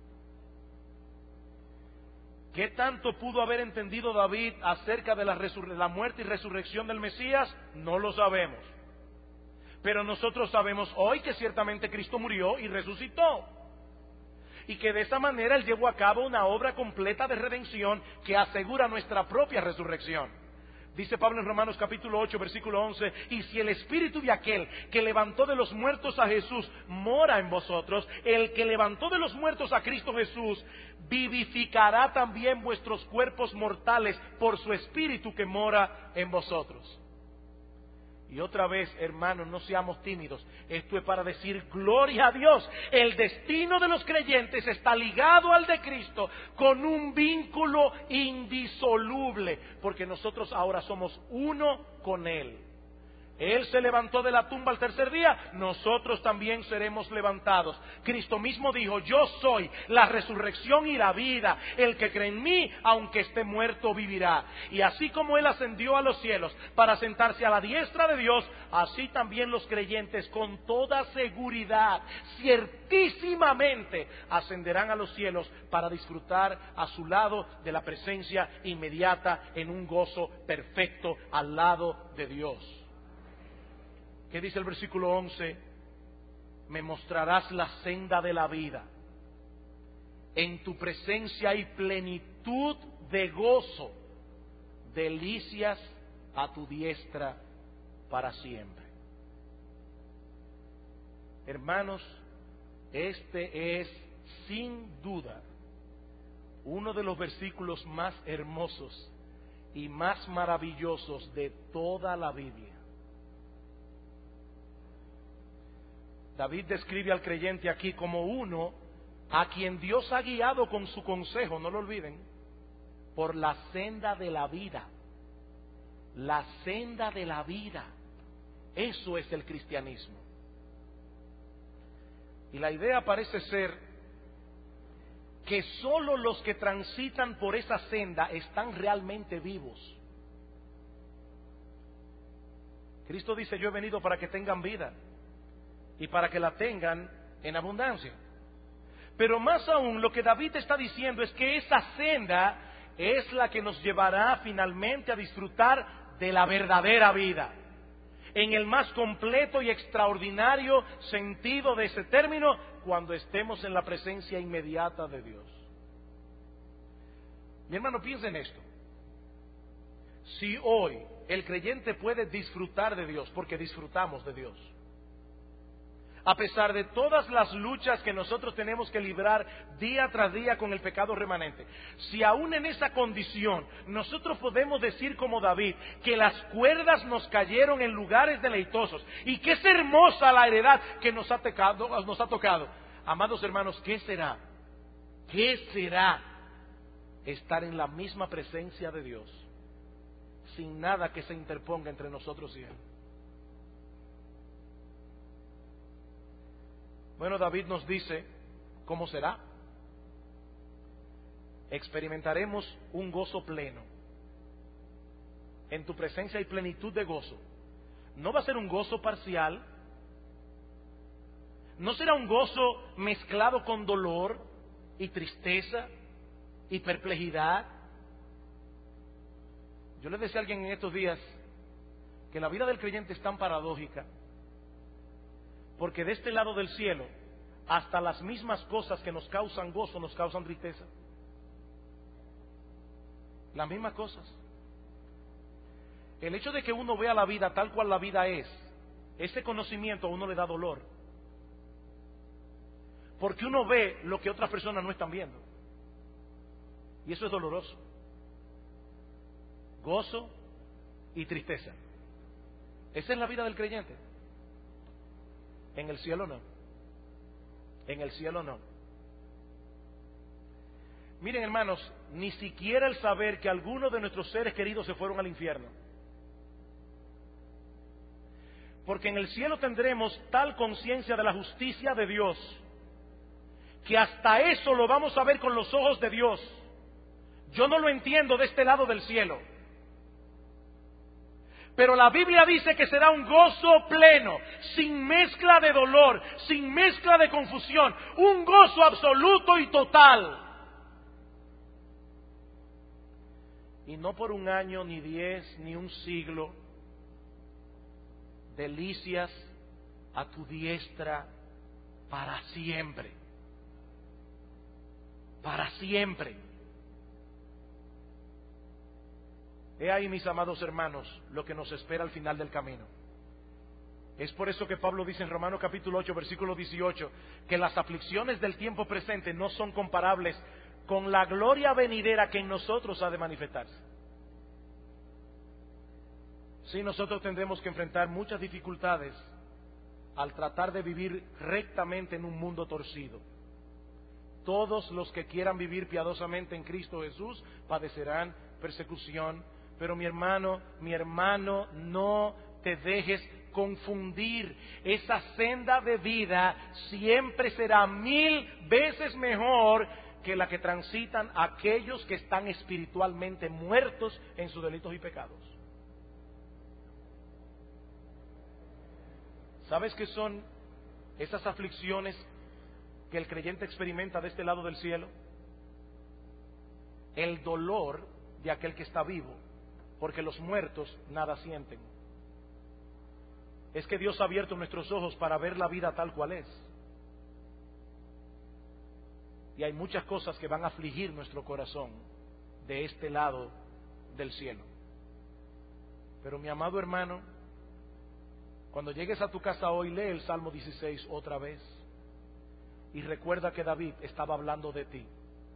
¿Qué tanto pudo haber entendido David acerca de la, resur- la muerte y resurrección del Mesías? No lo sabemos. Pero nosotros sabemos hoy que ciertamente Cristo murió y resucitó, y que de esa manera Él llevó a cabo una obra completa de redención que asegura nuestra propia resurrección. Dice Pablo en Romanos capítulo ocho, versículo once: y si el espíritu de aquel que levantó de los muertos a Jesús mora en vosotros, el que levantó de los muertos a Cristo Jesús vivificará también vuestros cuerpos mortales por su espíritu que mora en vosotros. Y otra vez, hermanos, no seamos tímidos. Esto es para decir gloria a Dios. El destino de los creyentes está ligado al de Cristo con un vínculo indisoluble, porque nosotros ahora somos uno con Él. Él se levantó de la tumba al tercer día, nosotros también seremos levantados. Cristo mismo dijo: yo soy la resurrección y la vida, el que cree en mí, aunque esté muerto, vivirá. Y así como Él ascendió a los cielos para sentarse a la diestra de Dios, así también los creyentes con toda seguridad, ciertísimamente, ascenderán a los cielos para disfrutar a su lado de la presencia inmediata en un gozo perfecto al lado de Dios. ¿Qué dice el versículo once? Me mostrarás la senda de la vida. En tu presencia hay plenitud de gozo, delicias a tu diestra para siempre. Hermanos, este es sin duda uno de los versículos más hermosos y más maravillosos de toda la Biblia. David describe al creyente aquí como uno a quien Dios ha guiado con su consejo, no lo olviden, por la senda de la vida. La senda de la vida. Eso es el cristianismo. Y la idea parece ser que sólo los que transitan por esa senda están realmente vivos. Cristo dice: yo he venido para que tengan vida y para que la tengan en abundancia. Pero más aún, lo que David está diciendo es que esa senda es la que nos llevará finalmente a disfrutar de la verdadera vida. en el más completo y extraordinario sentido de ese término, cuando estemos en la presencia inmediata de Dios. Mi hermano, piensa en esto. Si hoy el creyente puede disfrutar de Dios, porque disfrutamos de Dios, a pesar de todas las luchas que nosotros tenemos que librar día tras día con el pecado remanente, si aún en esa condición nosotros podemos decir como David, que las cuerdas nos cayeron en lugares deleitosos, y que es hermosa la heredad que nos ha tocado, nos ha tocado. Amados hermanos, ¿qué será? ¿Qué será estar en la misma presencia de Dios, sin nada que se interponga entre nosotros y Él? Bueno, David nos dice cómo será. Experimentaremos un gozo pleno. En tu presencia hay plenitud de gozo. No va a ser un gozo parcial. No será un gozo mezclado con dolor y tristeza y perplejidad. Yo le decía a alguien en estos días que la vida del creyente es tan paradójica, porque de este lado del cielo, hasta las mismas cosas que nos causan gozo nos causan tristeza. Las mismas cosas. El hecho de que uno vea la vida tal cual la vida es, ese conocimiento a uno le da dolor, porque uno ve lo que otras personas no están viendo, y eso es doloroso. Gozo y tristeza. Esa es la vida del creyente. En el cielo no. En el cielo no. Miren, hermanos, ni siquiera el saber que algunos de nuestros seres queridos se fueron al infierno. Porque en el cielo tendremos tal conciencia de la justicia de Dios, que hasta eso lo vamos a ver con los ojos de Dios. Yo no lo entiendo de este lado del cielo, pero la Biblia dice que será un gozo pleno, sin mezcla de dolor, sin mezcla de confusión, un gozo absoluto y total. Y no por un año, ni diez, ni un siglo. Delicias a tu diestra para siempre. Para siempre. He ahí, mis amados hermanos, lo que nos espera al final del camino. Es por eso que Pablo dice en Romanos capítulo ocho, versículo dieciocho, que las aflicciones del tiempo presente no son comparables con la gloria venidera que en nosotros ha de manifestarse. Sí, nosotros tendremos que enfrentar muchas dificultades al tratar de vivir rectamente en un mundo torcido. Todos los que quieran vivir piadosamente en Cristo Jesús padecerán persecución. Pero mi hermano, mi hermano, no te dejes confundir. Esa senda de vida siempre será mil veces mejor que la que transitan aquellos que están espiritualmente muertos en sus delitos y pecados. ¿Sabes qué son esas aflicciones que el creyente experimenta de este lado del cielo? El dolor de aquel que está vivo, porque los muertos nada sienten. Es que Dios ha abierto nuestros ojos para ver la vida tal cual es. Y hay muchas cosas que van a afligir nuestro corazón de este lado del cielo. Pero mi amado hermano, cuando llegues a tu casa hoy, lee el Salmo dieciséis otra vez y recuerda que David estaba hablando de ti.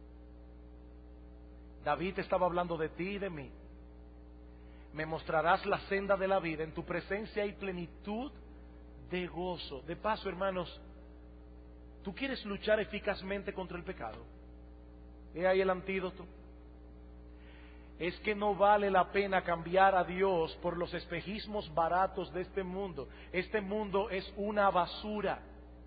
David estaba hablando de ti y de mí. Me mostrarás la senda de la vida, en tu presencia hay plenitud de gozo. De paso, hermanos, ¿tú quieres luchar eficazmente contra el pecado? He ahí el antídoto. Es que no vale la pena cambiar a Dios por los espejismos baratos de este mundo. Este mundo es una basura.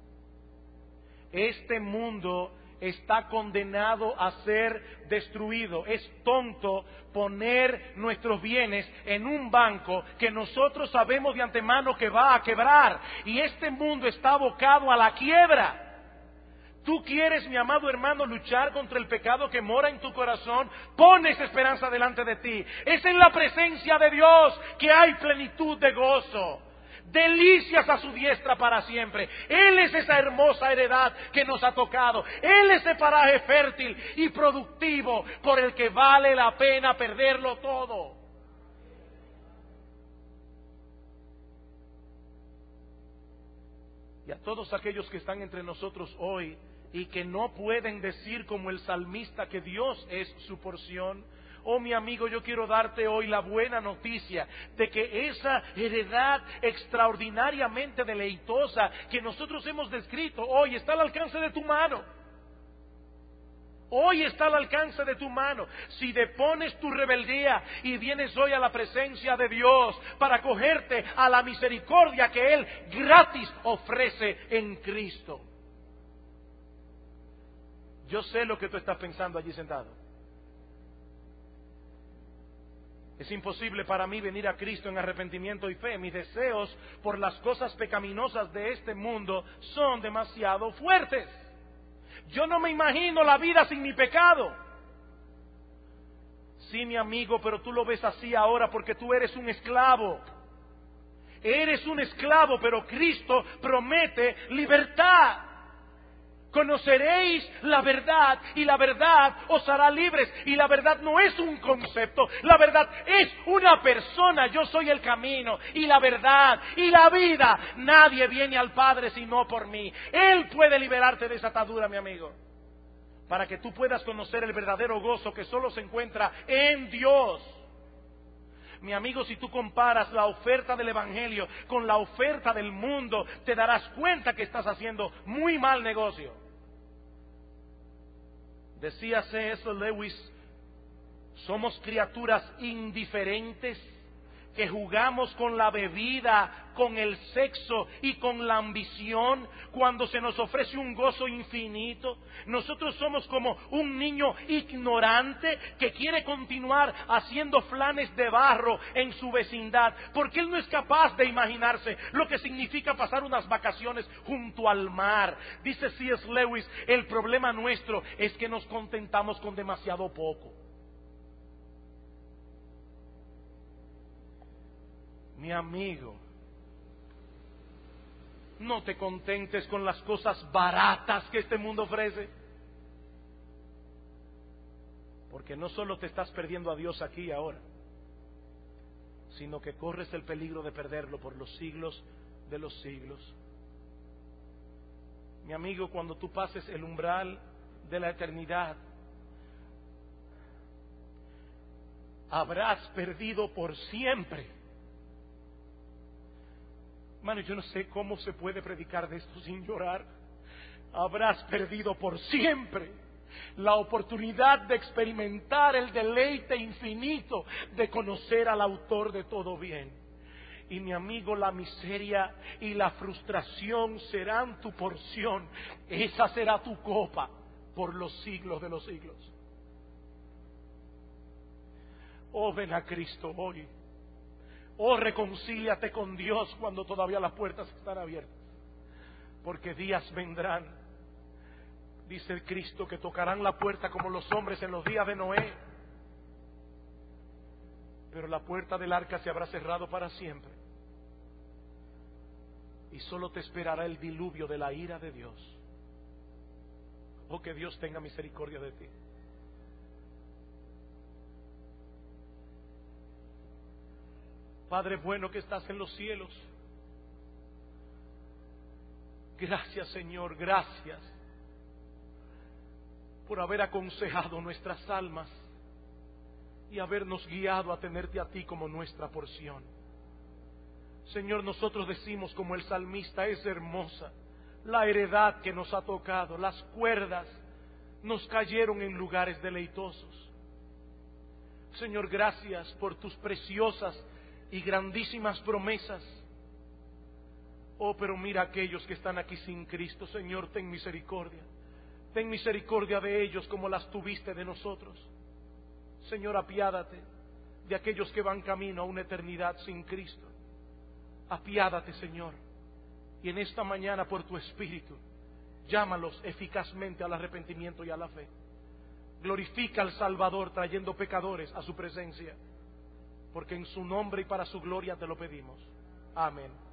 Este mundo está condenado a ser destruido. Es tonto poner nuestros bienes en un banco que nosotros sabemos de antemano que va a quebrar. Y este mundo está abocado a la quiebra. Tú quieres, mi amado hermano, luchar contra el pecado que mora en tu corazón. Pon esa esperanza delante de ti. Es en la presencia de Dios que hay plenitud de gozo. delicias a su diestra para siempre. Él es esa hermosa heredad que nos ha tocado. Él es ese paraje fértil y productivo por el que vale la pena perderlo todo. Y a todos aquellos que están entre nosotros hoy y que no pueden decir como el salmista que Dios es su porción, oh mi amigo, yo quiero darte hoy la buena noticia de que esa heredad extraordinariamente deleitosa que nosotros hemos descrito hoy está al alcance de tu mano. Hoy está al alcance de tu mano. Si depones tu rebeldía y vienes hoy a la presencia de Dios para acogerte a la misericordia que Él gratis ofrece en Cristo. Yo sé lo que tú estás pensando allí sentado. Es imposible para mí venir a Cristo en arrepentimiento y fe. Mis deseos por las cosas pecaminosas de este mundo son demasiado fuertes. Yo no me imagino la vida sin mi pecado. Sí, mi amigo, pero tú lo ves así ahora porque tú eres un esclavo. Eres un esclavo, pero Cristo promete libertad. Conoceréis la verdad y la verdad os hará libres. Y la verdad no es un concepto, la verdad es una persona. Yo soy el camino y la verdad y la vida. Nadie viene al Padre sino por mí. Él puede liberarte de esa atadura, mi amigo, para que tú puedas conocer el verdadero gozo que solo se encuentra en Dios. Mi amigo, si tú comparas la oferta del Evangelio con la oferta del mundo, te darás cuenta que estás haciendo muy mal negocio. Decía C S Lewis, somos criaturas indiferentes que jugamos con la bebida, con el sexo y con la ambición cuando se nos ofrece un gozo infinito. Nosotros somos como un niño ignorante que quiere continuar haciendo flanes de barro en su vecindad porque él no es capaz de imaginarse lo que significa pasar unas vacaciones junto al mar. Dice C S Lewis, el problema nuestro es que nos contentamos con demasiado poco. Mi amigo, no te contentes con las cosas baratas que este mundo ofrece, porque no solo te estás perdiendo a Dios aquí y ahora, sino que corres el peligro de perderlo por los siglos de los siglos. Mi amigo, cuando tú pases el umbral de la eternidad, habrás perdido por siempre. Hermano, yo no sé cómo se puede predicar de esto sin llorar. Habrás perdido por siempre la oportunidad de experimentar el deleite infinito de conocer al autor de todo bien. Y mi amigo, la miseria y la frustración serán tu porción. Esa será tu copa por los siglos de los siglos. Oh, ven a Cristo hoy. Oh, reconcíliate con Dios cuando todavía las puertas están abiertas, porque días vendrán, dice el Cristo, que tocarán la puerta como los hombres en los días de Noé, pero la puerta del arca se habrá cerrado para siempre y solo te esperará el diluvio de la ira de Dios. Oh, que Dios tenga misericordia de ti. Padre bueno que estás en los cielos, gracias Señor, gracias por haber aconsejado nuestras almas y habernos guiado a tenerte a ti como nuestra porción. Señor, nosotros decimos como el salmista, es hermosa la heredad que nos ha tocado, las cuerdas nos cayeron en lugares deleitosos. Señor, gracias por tus preciosas y grandísimas promesas. Oh, pero mira a aquellos que están aquí sin Cristo. Señor, ten misericordia. Ten misericordia de ellos como las tuviste de nosotros. Señor, apiádate de aquellos que van camino a una eternidad sin Cristo. Apiádate, Señor. Y en esta mañana, por tu Espíritu, llámalos eficazmente al arrepentimiento y a la fe. Glorifica al Salvador trayendo pecadores a su presencia, porque en su nombre y para su gloria te lo pedimos. Amén.